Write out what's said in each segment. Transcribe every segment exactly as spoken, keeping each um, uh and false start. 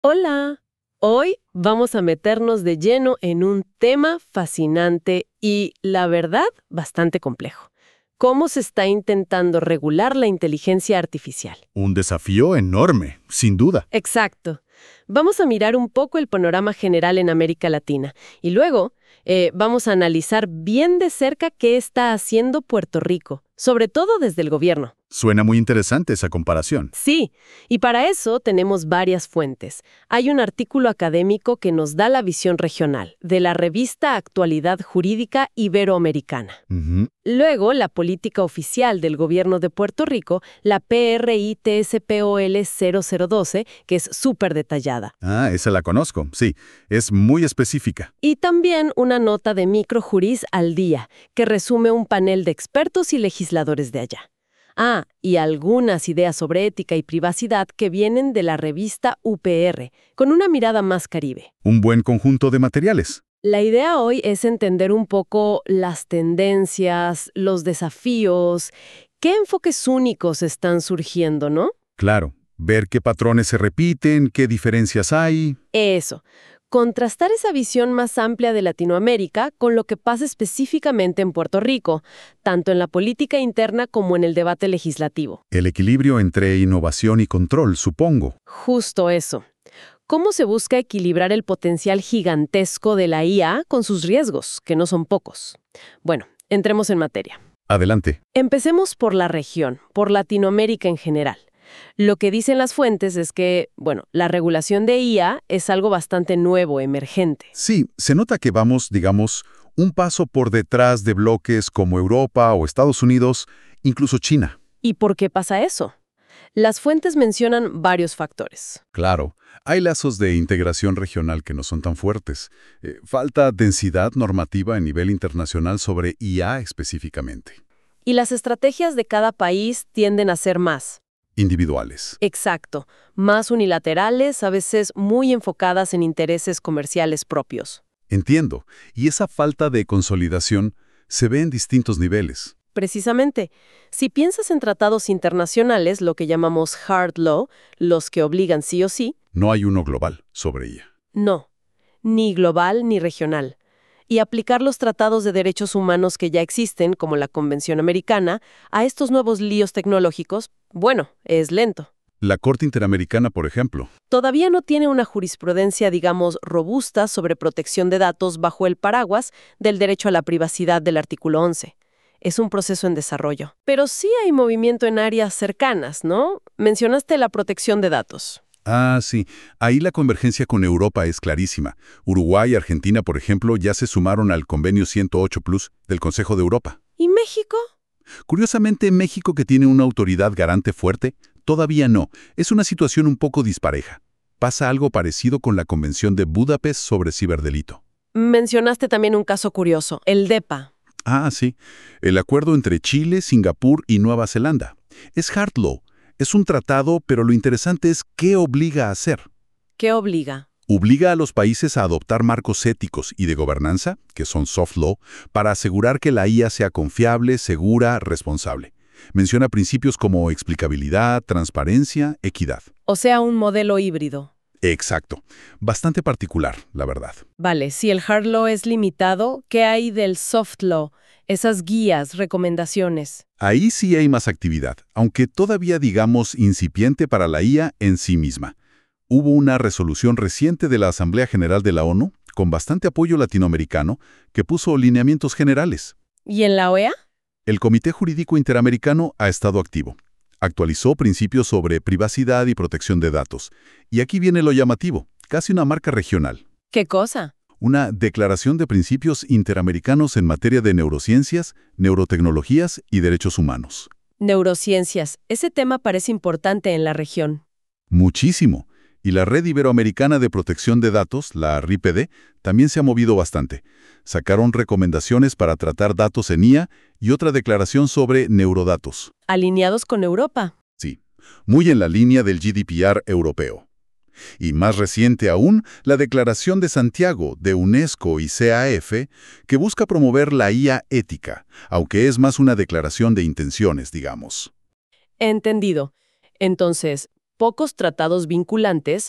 Hola, hoy vamos a meternos de lleno en un tema fascinante y, la verdad, bastante complejo. ¿Cómo se está intentando regular la inteligencia artificial? Un desafío enorme, sin duda. Exacto. Vamos a mirar un poco el panorama general en América Latina y luego eh, vamos a analizar bien de cerca qué está haciendo Puerto Rico, sobre todo desde el gobierno. Suena muy interesante esa comparación. Sí, y para eso tenemos varias fuentes. Hay un artículo académico que nos da la visión regional, de la revista Actualidad Jurídica Iberoamericana. Ujú. Luego, la política oficial del gobierno de Puerto Rico, la P R I T S P O L cero cero doce, que es súper detallada. Ah, esa la conozco, sí, es muy específica. Y también una nota de Microjuris al día, que resume un panel de expertos y legisladores de allá. Ah, y algunas ideas sobre ética y privacidad que vienen de la revista U P R, con una mirada más caribe. Un buen conjunto de materiales. La idea hoy es entender un poco las tendencias, los desafíos, qué enfoques únicos están surgiendo, ¿no? Claro, ver qué patrones se repiten, qué diferencias hay. Eso. Contrastar esa visión más amplia de Latinoamérica con lo que pasa específicamente en Puerto Rico, tanto en la política interna como en el debate legislativo. El equilibrio entre innovación y control, supongo. Justo eso. ¿Cómo se busca equilibrar el potencial gigantesco de la I A con sus riesgos, que no son pocos? Bueno, entremos en materia. Adelante. Empecemos por la región, por Latinoamérica en general. Lo que dicen las fuentes es que, bueno, la regulación de I A es algo bastante nuevo, emergente. Sí, se nota que vamos, digamos, un paso por detrás de bloques como Europa o Estados Unidos, incluso China. ¿Y por qué pasa eso? Las fuentes mencionan varios factores. Claro, hay lazos de integración regional que no son tan fuertes. Eh, falta densidad normativa a nivel internacional sobre I A específicamente. Y las estrategias de cada país tienden a ser más. Individuales. Exacto, más unilaterales, a veces muy enfocadas en intereses comerciales propios. Entiendo. Y esa falta de consolidación se ve en distintos niveles. Precisamente, si piensas en tratados internacionales, lo que llamamos hard law, los que obligan sí o sí, No hay uno global sobre I A. no, ni global ni regional. Y aplicar los tratados de derechos humanos que ya existen, como la Convención Americana, a estos nuevos líos tecnológicos, bueno, es lento. La Corte Interamericana, por ejemplo. Todavía no tiene una jurisprudencia, digamos, robusta sobre protección de datos bajo el paraguas del derecho a la privacidad del artículo once. Es un proceso en desarrollo. Pero sí hay movimiento en áreas cercanas, ¿no? Mencionaste la protección de datos. Ah, sí. Ahí la convergencia con Europa es clarísima. Uruguay y Argentina, por ejemplo, ya se sumaron al Convenio ciento ocho plus del Consejo de Europa. ¿Y México? Curiosamente, México, que tiene una autoridad garante fuerte, todavía no. Es una situación un poco dispareja. Pasa algo parecido con la Convención de Budapest sobre ciberdelito. Mencionaste también un caso curioso, el DEPA. Ah, sí. El acuerdo entre Chile, Singapur y Nueva Zelanda. Es hard law. Es un tratado, pero lo interesante es qué obliga a hacer. ¿Qué obliga? Obliga a los países a adoptar marcos éticos y de gobernanza, que son soft law, para asegurar que la I A sea confiable, segura, responsable. Menciona principios como explicabilidad, transparencia, equidad. O sea, un modelo híbrido. Exacto. Bastante particular, la verdad. Vale, si el hard law es limitado, ¿qué hay del soft law? Esas guías, recomendaciones. Ahí sí hay más actividad, aunque todavía digamos incipiente para la I A en sí misma. Hubo una resolución reciente de la Asamblea General de la ONU, con bastante apoyo latinoamericano, que puso lineamientos generales. ¿Y en la O E A? El Comité Jurídico Interamericano ha estado activo. Actualizó principios sobre privacidad y protección de datos. Y aquí viene lo llamativo, casi una marca regional. ¿Qué cosa? Una declaración de principios interamericanos en materia de neurociencias, neurotecnologías y derechos humanos. Neurociencias. Ese tema parece importante en la región. Muchísimo. Y la Red Iberoamericana de Protección de Datos, la R I P D, también se ha movido bastante. Sacaron recomendaciones para tratar datos en I A y otra declaración sobre neurodatos. Alineados con Europa. Sí, muy en la línea del G D P R europeo. Y más reciente aún, la Declaración de Santiago de UNESCO y C A F, que busca promover la I A ética, aunque es más una declaración de intenciones, digamos. Entendido. Entonces, pocos tratados vinculantes,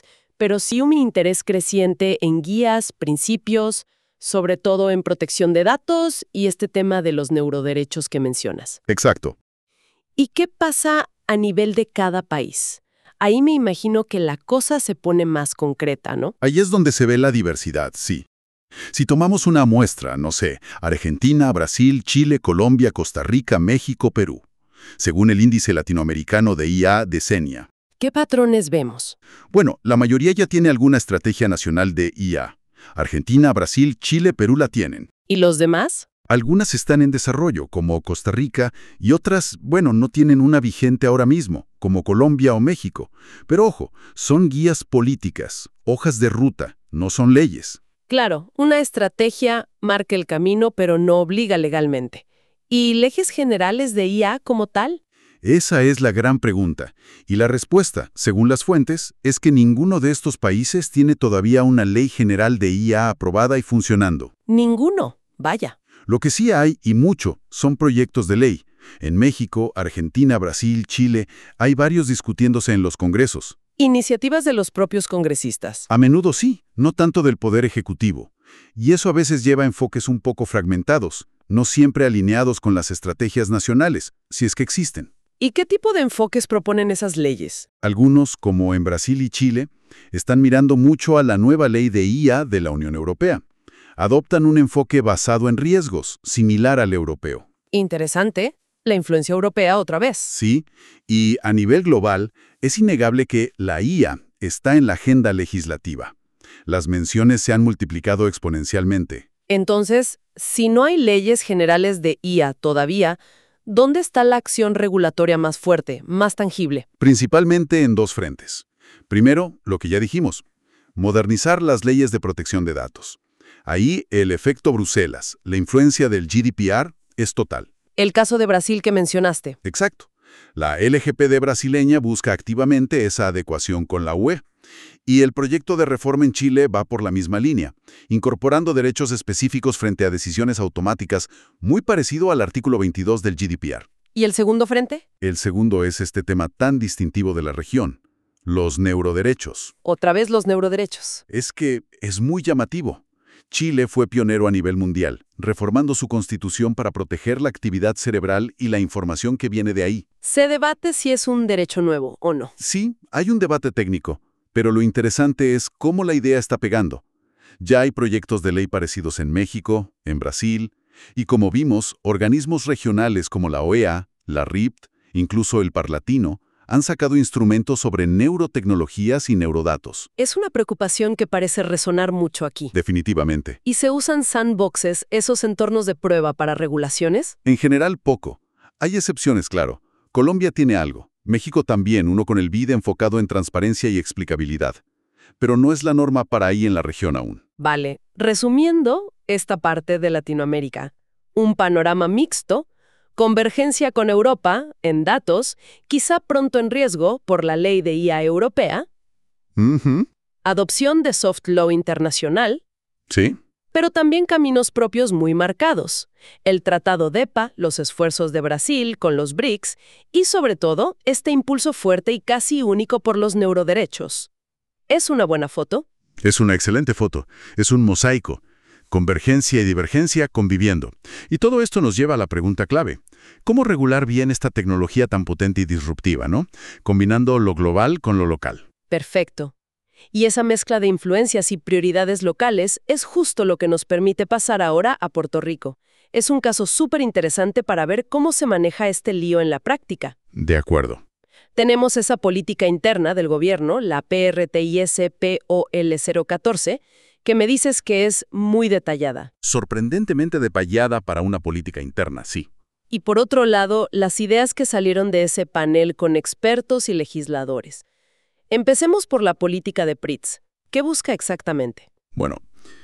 pero sí un interés creciente en guías, principios, sobre todo en protección de datos y este tema de los neuroderechos que mencionas. Exacto. ¿Y qué pasa a nivel de cada país? Ahí me imagino que la cosa se pone más concreta, ¿no? Ahí es donde se ve la diversidad, sí. Si tomamos una muestra, no sé, Argentina, Brasil, Chile, Colombia, Costa Rica, México, Perú, según el índice latinoamericano de I A de CENIA. ¿Qué patrones vemos? Bueno, la mayoría ya tiene alguna estrategia nacional de I A. Argentina, Brasil, Chile, Perú la tienen. ¿Y los demás? Algunas están en desarrollo, como Costa Rica, y otras, bueno, no tienen una vigente ahora mismo, como Colombia o México. Pero ojo, son guías políticas, hojas de ruta, no son leyes. Claro, una estrategia marca el camino, pero no obliga legalmente. ¿Y leyes generales de I A como tal? Esa es la gran pregunta. Y la respuesta, según las fuentes, es que ninguno de estos países tiene todavía una ley general de I A aprobada y funcionando. Ninguno. Vaya. Lo que sí hay, y mucho, son proyectos de ley. En México, Argentina, Brasil, Chile, hay varios discutiéndose en los congresos. Iniciativas de los propios congresistas. A menudo sí, no tanto del Poder Ejecutivo. Y eso a veces lleva a enfoques un poco fragmentados, no siempre alineados con las estrategias nacionales, si es que existen. ¿Y qué tipo de enfoques proponen esas leyes? Algunos, como en Brasil y Chile, están mirando mucho a la nueva ley de I A de la Unión Europea. Adoptan un enfoque basado en riesgos, similar al europeo. Interesante. La influencia europea otra vez. Sí, y a nivel global, es innegable que la I A está en la agenda legislativa. Las menciones se han multiplicado exponencialmente. Entonces, si no hay leyes generales de I A todavía, ¿dónde está la acción regulatoria más fuerte, más tangible? Principalmente en dos frentes. Primero, lo que ya dijimos, modernizar las leyes de protección de datos. Ahí el efecto Bruselas, la influencia del G D P R, es total. El caso de Brasil que mencionaste. Exacto. La L G P D brasileña busca activamente esa adecuación con la U E. Y el proyecto de reforma en Chile va por la misma línea, incorporando derechos específicos frente a decisiones automáticas, muy parecido al artículo veintidós del G D P R. ¿Y el segundo frente? El segundo es este tema tan distintivo de la región, los neuroderechos. Otra vez los neuroderechos. Es que es muy llamativo. Chile fue pionero a nivel mundial, reformando su constitución para proteger la actividad cerebral y la información que viene de ahí. Se debate si es un derecho nuevo o no. Sí, hay un debate técnico, pero lo interesante es cómo la idea está pegando. Ya hay proyectos de ley parecidos en México, en Brasil, y como vimos, organismos regionales como la O E A, la R I P T, incluso el Parlatino, han sacado instrumentos sobre neurotecnologías y neurodatos. Es una preocupación que parece resonar mucho aquí. Definitivamente. ¿Y se usan sandboxes, esos entornos de prueba para regulaciones? En general, poco. Hay excepciones, claro. Colombia tiene algo. México también, uno con el B I D enfocado en transparencia y explicabilidad. Pero no es la norma para ahí en la región aún. Vale. Resumiendo esta parte de Latinoamérica, un panorama mixto, convergencia con Europa en datos, quizá pronto en riesgo por la ley de I A europea, Uh-huh. adopción de soft law internacional, Sí. pero también caminos propios muy marcados. El Tratado D E P A, los esfuerzos de Brasil con los B R I C S y, sobre todo, este impulso fuerte y casi único por los neuroderechos. ¿Es una buena foto? Es una excelente foto. Es un mosaico. Convergencia y divergencia conviviendo. Y todo esto nos lleva a la pregunta clave. ¿Cómo regular bien esta tecnología tan potente y disruptiva, ¿no? Combinando lo global con lo local. Perfecto. Y esa mezcla de influencias y prioridades locales es justo lo que nos permite pasar ahora a Puerto Rico. Es un caso súper interesante para ver cómo se maneja este lío en la práctica. De acuerdo. Tenemos esa política interna del gobierno, la P R T I S P O L cero catorce, que me dices que es muy detallada. Sorprendentemente detallada para una política interna, sí. Y por otro lado, las ideas que salieron de ese panel con expertos y legisladores. Empecemos por la política de P R I T S. ¿Qué busca exactamente? Bueno,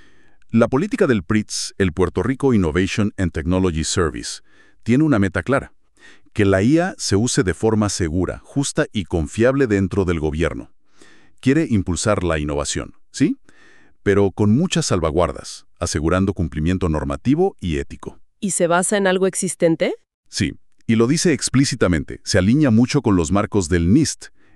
la política del P R I T S, el Puerto Rico Innovation and Technology Service, tiene una meta clara: que la I A se use de forma segura, justa y confiable dentro del gobierno. Quiere impulsar la innovación, ¿sí? Pero con muchas salvaguardas, asegurando cumplimiento normativo y ético. ¿Y se basa en algo existente? Sí, y lo dice explícitamente, se alinea mucho con los marcos del NIST,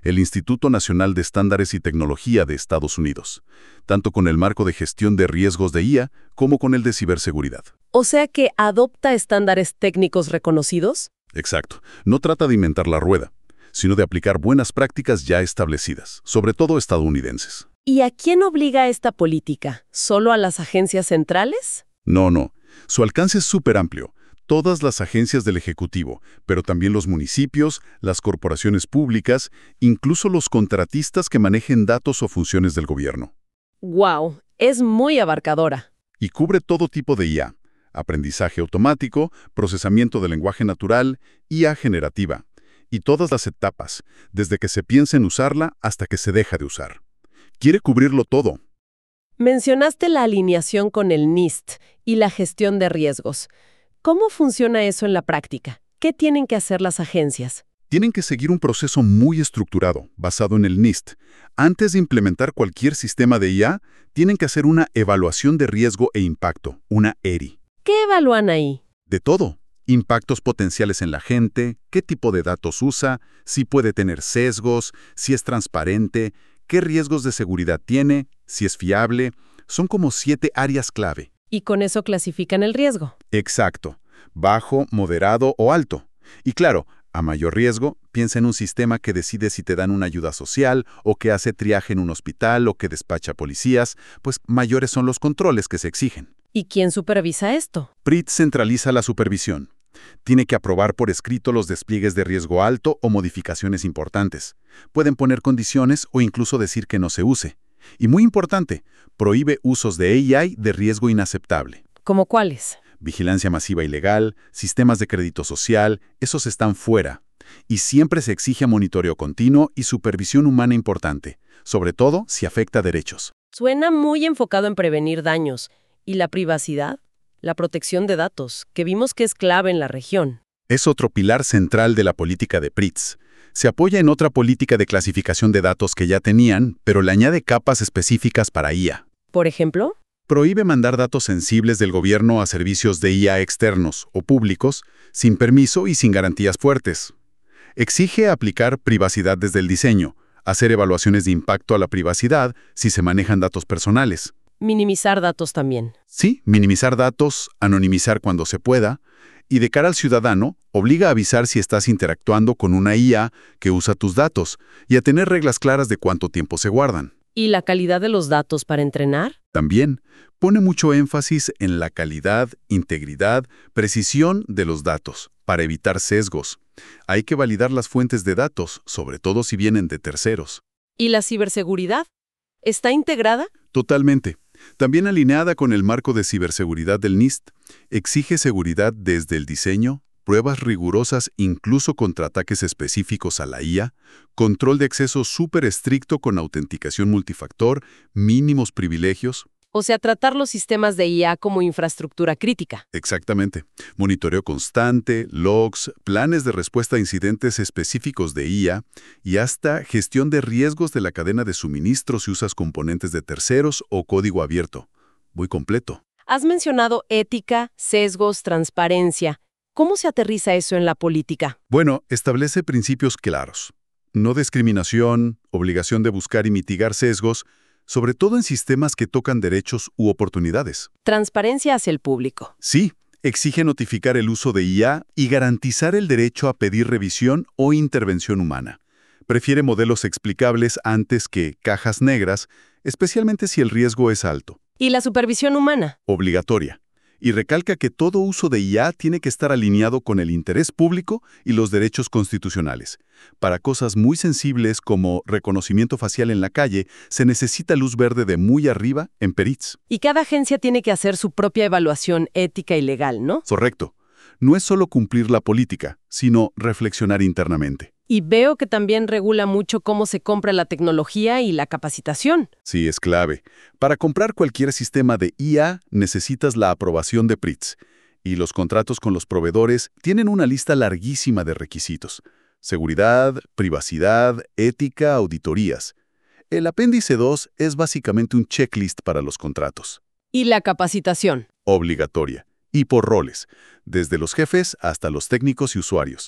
el Instituto Nacional de Estándares y Tecnología de Estados Unidos, tanto con el marco de gestión de riesgos de I A como con el de ciberseguridad. O sea que adopta estándares técnicos reconocidos. Exacto. No trata de inventar la rueda, sino de aplicar buenas prácticas ya establecidas, sobre todo estadounidenses. ¿Y a quién obliga esta política? ¿Solo a las agencias centrales? No, no. Su alcance es súper amplio. Todas las agencias del Ejecutivo, pero también los municipios, las corporaciones públicas, incluso los contratistas que manejen datos o funciones del gobierno. ¡Wow! Es muy abarcadora. Y cubre todo tipo de I A. Aprendizaje automático, procesamiento de lenguaje natural, I A generativa. Y todas las etapas, desde que se piensa en usarla hasta que se deja de usar. Quiere cubrirlo todo. Mencionaste la alineación con el N I S T y la gestión de riesgos. ¿Cómo funciona eso en la práctica? ¿Qué tienen que hacer las agencias? Tienen que seguir un proceso muy estructurado, basado en el N I S T. Antes de implementar cualquier sistema de I A, tienen que hacer una evaluación de riesgo e impacto, una E R I. ¿Qué evalúan ahí? De todo. Impactos potenciales en la gente, qué tipo de datos usa, si puede tener sesgos, si es transparente, qué riesgos de seguridad tiene, si es fiable. Son como siete áreas clave. Y con eso clasifican el riesgo. Exacto. Bajo, moderado o alto. Y claro, a mayor riesgo, piensa en un sistema que decide si te dan una ayuda social o que hace triaje en un hospital o que despacha policías, pues mayores son los controles que se exigen. ¿Y quién supervisa esto? P R I T centraliza la supervisión. Tiene que aprobar por escrito los despliegues de riesgo alto o modificaciones importantes. Pueden poner condiciones o incluso decir que no se use. Y muy importante, prohíbe usos de A I de riesgo inaceptable. ¿Cómo cuáles? Vigilancia masiva ilegal, sistemas de crédito social, esos están fuera. Y siempre se exige monitoreo continuo y supervisión humana importante, sobre todo si afecta derechos. Suena muy enfocado en prevenir daños. ¿Y la privacidad? La protección de datos, que vimos que es clave en la región. Es otro pilar central de la política de P R I T S. Se apoya en otra política de clasificación de datos que ya tenían, pero le añade capas específicas para I A. ¿Por ejemplo? Prohíbe mandar datos sensibles del gobierno a servicios de I A externos o públicos, sin permiso y sin garantías fuertes. Exige aplicar privacidad desde el diseño, hacer evaluaciones de impacto a la privacidad si se manejan datos personales. Minimizar datos también. Sí, minimizar datos, anonimizar cuando se pueda, y de cara al ciudadano, obliga a avisar si estás interactuando con una I A que usa tus datos y a tener reglas claras de cuánto tiempo se guardan. ¿Y la calidad de los datos para entrenar? También pone mucho énfasis en la calidad, integridad, precisión de los datos, para evitar sesgos. Hay que validar las fuentes de datos, sobre todo si vienen de terceros. ¿Y la ciberseguridad? ¿Está integrada? Totalmente. También alineada con el marco de ciberseguridad del N I S T, exige seguridad desde el diseño, pruebas rigurosas incluso contra ataques específicos a la I A, control de acceso súper estricto con autenticación multifactor, mínimos privilegios. O sea, tratar los sistemas de I A como infraestructura crítica. Exactamente. Monitoreo constante, logs, planes de respuesta a incidentes específicos de I A y hasta gestión de riesgos de la cadena de suministro si usas componentes de terceros o código abierto. Muy completo. Has mencionado ética, sesgos, transparencia. ¿Cómo se aterriza eso en la política? Bueno, establece principios claros. No discriminación, obligación de buscar y mitigar sesgos, sobre todo en sistemas que tocan derechos u oportunidades. Transparencia hacia el público. Sí, exige notificar el uso de I A y garantizar el derecho a pedir revisión o intervención humana. Prefiere modelos explicables antes que cajas negras, especialmente si el riesgo es alto. ¿Y la supervisión humana? Obligatoria. Y recalca que todo uso de I A tiene que estar alineado con el interés público y los derechos constitucionales. Para cosas muy sensibles como reconocimiento facial en la calle, se necesita luz verde de muy arriba en P R I T S. Y cada agencia tiene que hacer su propia evaluación ética y legal, ¿no? Correcto. No es solo cumplir la política, sino reflexionar internamente. Y veo que también regula mucho cómo se compra la tecnología y la capacitación. Sí, es clave. Para comprar cualquier sistema de I A necesitas la aprobación de P R I T S. Y los contratos con los proveedores tienen una lista larguísima de requisitos. Seguridad, privacidad, ética, auditorías. El apéndice dos es básicamente un checklist para los contratos. ¿Y la capacitación? Obligatoria. Y por roles, desde los jefes hasta los técnicos y usuarios.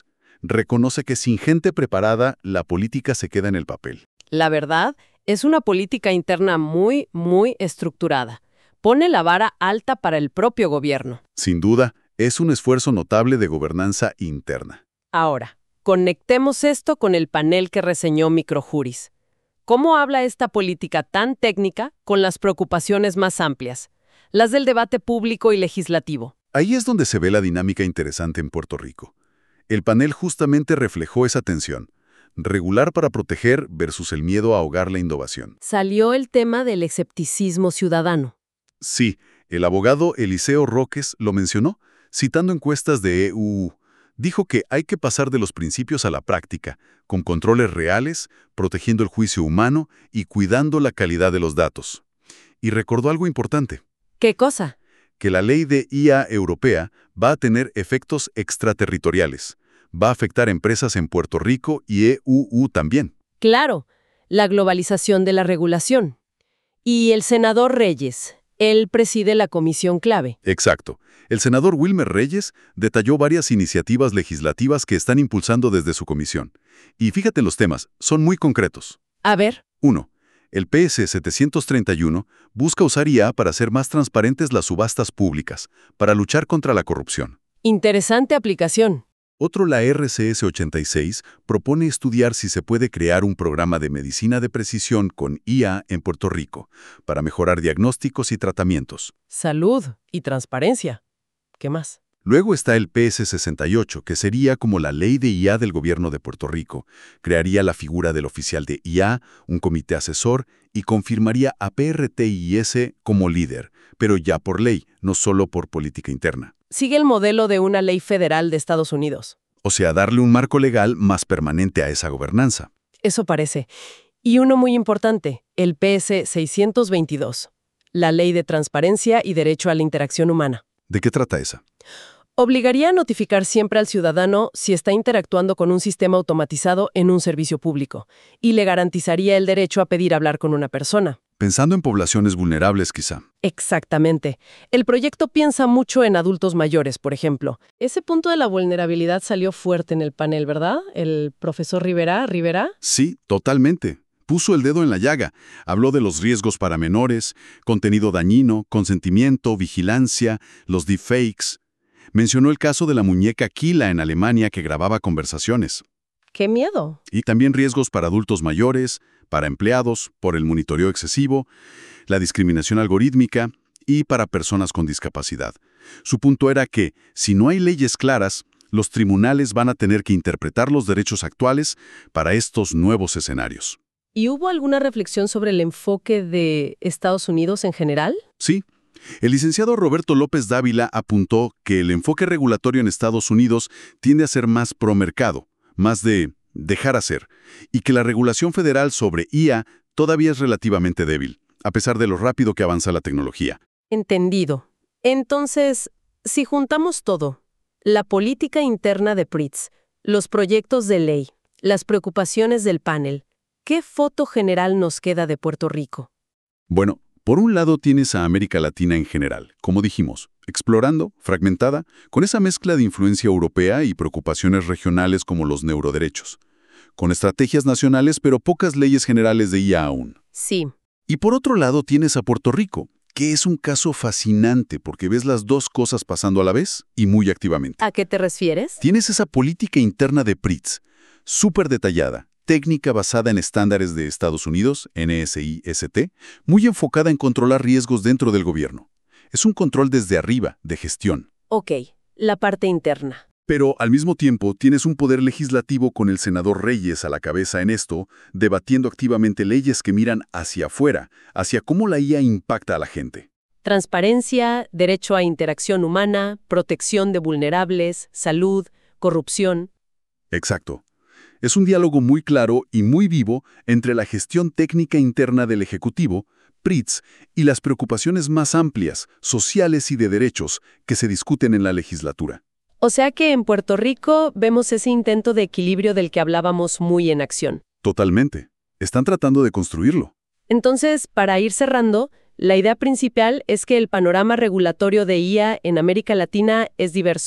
reconoce que sin gente preparada, la política se queda en el papel. La verdad, es una política interna muy, muy estructurada. Pone la vara alta para el propio gobierno. Sin duda, es un esfuerzo notable de gobernanza interna. Ahora, conectemos esto con el panel que reseñó Microjuris. ¿Cómo habla esta política tan técnica con las preocupaciones más amplias, las del debate público y legislativo? Ahí es donde se ve la dinámica interesante en Puerto Rico. El panel justamente reflejó esa tensión. Regular para proteger versus el miedo a ahogar la innovación. Salió el tema del escepticismo ciudadano. Sí, el abogado Eliseo Roques lo mencionó, citando encuestas de E U. Dijo que hay que pasar de los principios a la práctica, con controles reales, protegiendo el juicio humano y cuidando la calidad de los datos. Y recordó algo importante. ¿Qué cosa? Que la ley de I A europea va a tener efectos extraterritoriales. Va a afectar empresas en Puerto Rico y E U también. Claro, la globalización de la regulación. Y el senador Reyes, él preside la comisión clave. Exacto. El senador Wilmer Reyes detalló varias iniciativas legislativas que están impulsando desde su comisión. Y fíjate en los temas, son muy concretos. A ver. uno. El P S setecientos treinta y uno busca usar I A para hacer más transparentes las subastas públicas, para luchar contra la corrupción. Interesante aplicación. Otro, la R C S ochenta y seis, propone estudiar si se puede crear un programa de medicina de precisión con I A en Puerto Rico, para mejorar diagnósticos y tratamientos. Salud y transparencia. ¿Qué más? Luego está el P S sesenta y ocho, que sería como la ley de I A del gobierno de Puerto Rico. Crearía la figura del oficial de I A, un comité asesor, y confirmaría a P R T I S como líder, pero ya por ley, no solo por política interna. Sigue el modelo de una ley federal de Estados Unidos. O sea, darle un marco legal más permanente a esa gobernanza. Eso parece. Y uno muy importante, el P S seiscientos veintidós, la Ley de Transparencia y Derecho a la Interacción Humana. ¿De qué trata esa? Obligaría a notificar siempre al ciudadano si está interactuando con un sistema automatizado en un servicio público y le garantizaría el derecho a pedir hablar con una persona. Pensando en poblaciones vulnerables, quizá. Exactamente. El proyecto piensa mucho en adultos mayores, por ejemplo. Ese punto de la vulnerabilidad salió fuerte en el panel, ¿verdad? El profesor Rivera, ¿Rivera? Sí, totalmente. Puso el dedo en la llaga. Habló de los riesgos para menores, contenido dañino, consentimiento, vigilancia, los deepfakes. Mencionó el caso de la muñeca Kila en Alemania que grababa conversaciones. ¡Qué miedo! Y también riesgos para adultos mayores, para empleados, por el monitoreo excesivo, la discriminación algorítmica y para personas con discapacidad. Su punto era que, si no hay leyes claras, los tribunales van a tener que interpretar los derechos actuales para estos nuevos escenarios. ¿Y hubo alguna reflexión sobre el enfoque de Estados Unidos en general? Sí. El licenciado Roberto López Dávila apuntó que el enfoque regulatorio en Estados Unidos tiende a ser más pro-mercado, más de dejar hacer, y que la regulación federal sobre I A todavía es relativamente débil, a pesar de lo rápido que avanza la tecnología. Entendido. Entonces, si juntamos todo, la política interna de P R I T S, los proyectos de ley, las preocupaciones del panel, ¿qué foto general nos queda de Puerto Rico? Bueno, por un lado tienes a América Latina en general, como dijimos, explorando, fragmentada, con esa mezcla de influencia europea y preocupaciones regionales como los neuroderechos, con estrategias nacionales pero pocas leyes generales de I A aún. Sí. Y por otro lado tienes a Puerto Rico, que es un caso fascinante porque ves las dos cosas pasando a la vez y muy activamente. ¿A qué te refieres? Tienes esa política interna de P R I T S, súper detallada, técnica basada en estándares de Estados Unidos, N S I S T, muy enfocada en controlar riesgos dentro del gobierno. Es un control desde arriba, de gestión. Ok, la parte interna. Pero al mismo tiempo tienes un poder legislativo con el senador Reyes a la cabeza en esto, debatiendo activamente leyes que miran hacia afuera, hacia cómo la I A impacta a la gente. Transparencia, derecho a interacción humana, protección de vulnerables, salud, corrupción. Exacto. Es un diálogo muy claro y muy vivo entre la gestión técnica interna del Ejecutivo, P R I T S, y las preocupaciones más amplias, sociales y de derechos, que se discuten en la legislatura. O sea que en Puerto Rico vemos ese intento de equilibrio del que hablábamos muy en acción. Totalmente. Están tratando de construirlo. Entonces, para ir cerrando, la idea principal es que el panorama regulatorio de I A en América Latina es diverso,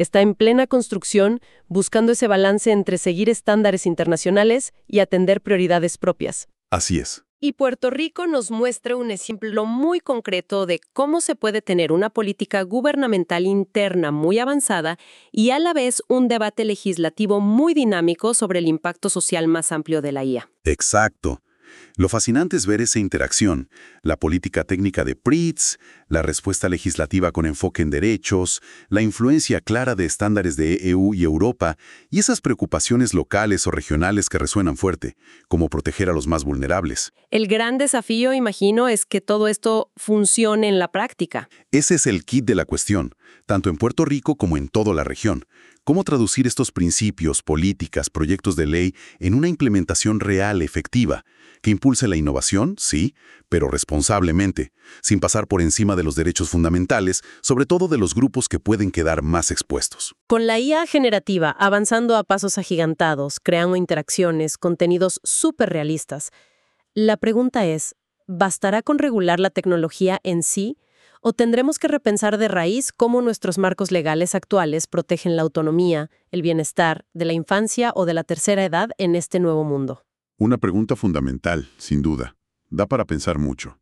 Está en plena construcción, buscando ese balance entre seguir estándares internacionales y atender prioridades propias. Así es. Y Puerto Rico nos muestra un ejemplo muy concreto de cómo se puede tener una política gubernamental interna muy avanzada y a la vez un debate legislativo muy dinámico sobre el impacto social más amplio de la I A. Exacto. Lo fascinante es ver esa interacción, la política técnica de P R I T S, la respuesta legislativa con enfoque en derechos, la influencia clara de estándares de E U y Europa y esas preocupaciones locales o regionales que resuenan fuerte, como proteger a los más vulnerables. El gran desafío, imagino, es que todo esto funcione en la práctica. Ese es el kit de la cuestión, tanto en Puerto Rico como en toda la región. ¿Cómo traducir estos principios, políticas, proyectos de ley en una implementación real, efectiva, que impulse la innovación, sí, pero responsablemente, sin pasar por encima de los derechos fundamentales, sobre todo de los grupos que pueden quedar más expuestos? Con la I A generativa avanzando a pasos agigantados, creando interacciones, contenidos súper realistas, la pregunta es, ¿bastará con regular la tecnología en sí? ¿O tendremos que repensar de raíz cómo nuestros marcos legales actuales protegen la autonomía, el bienestar de la infancia o de la tercera edad en este nuevo mundo? Una pregunta fundamental, sin duda. Da para pensar mucho.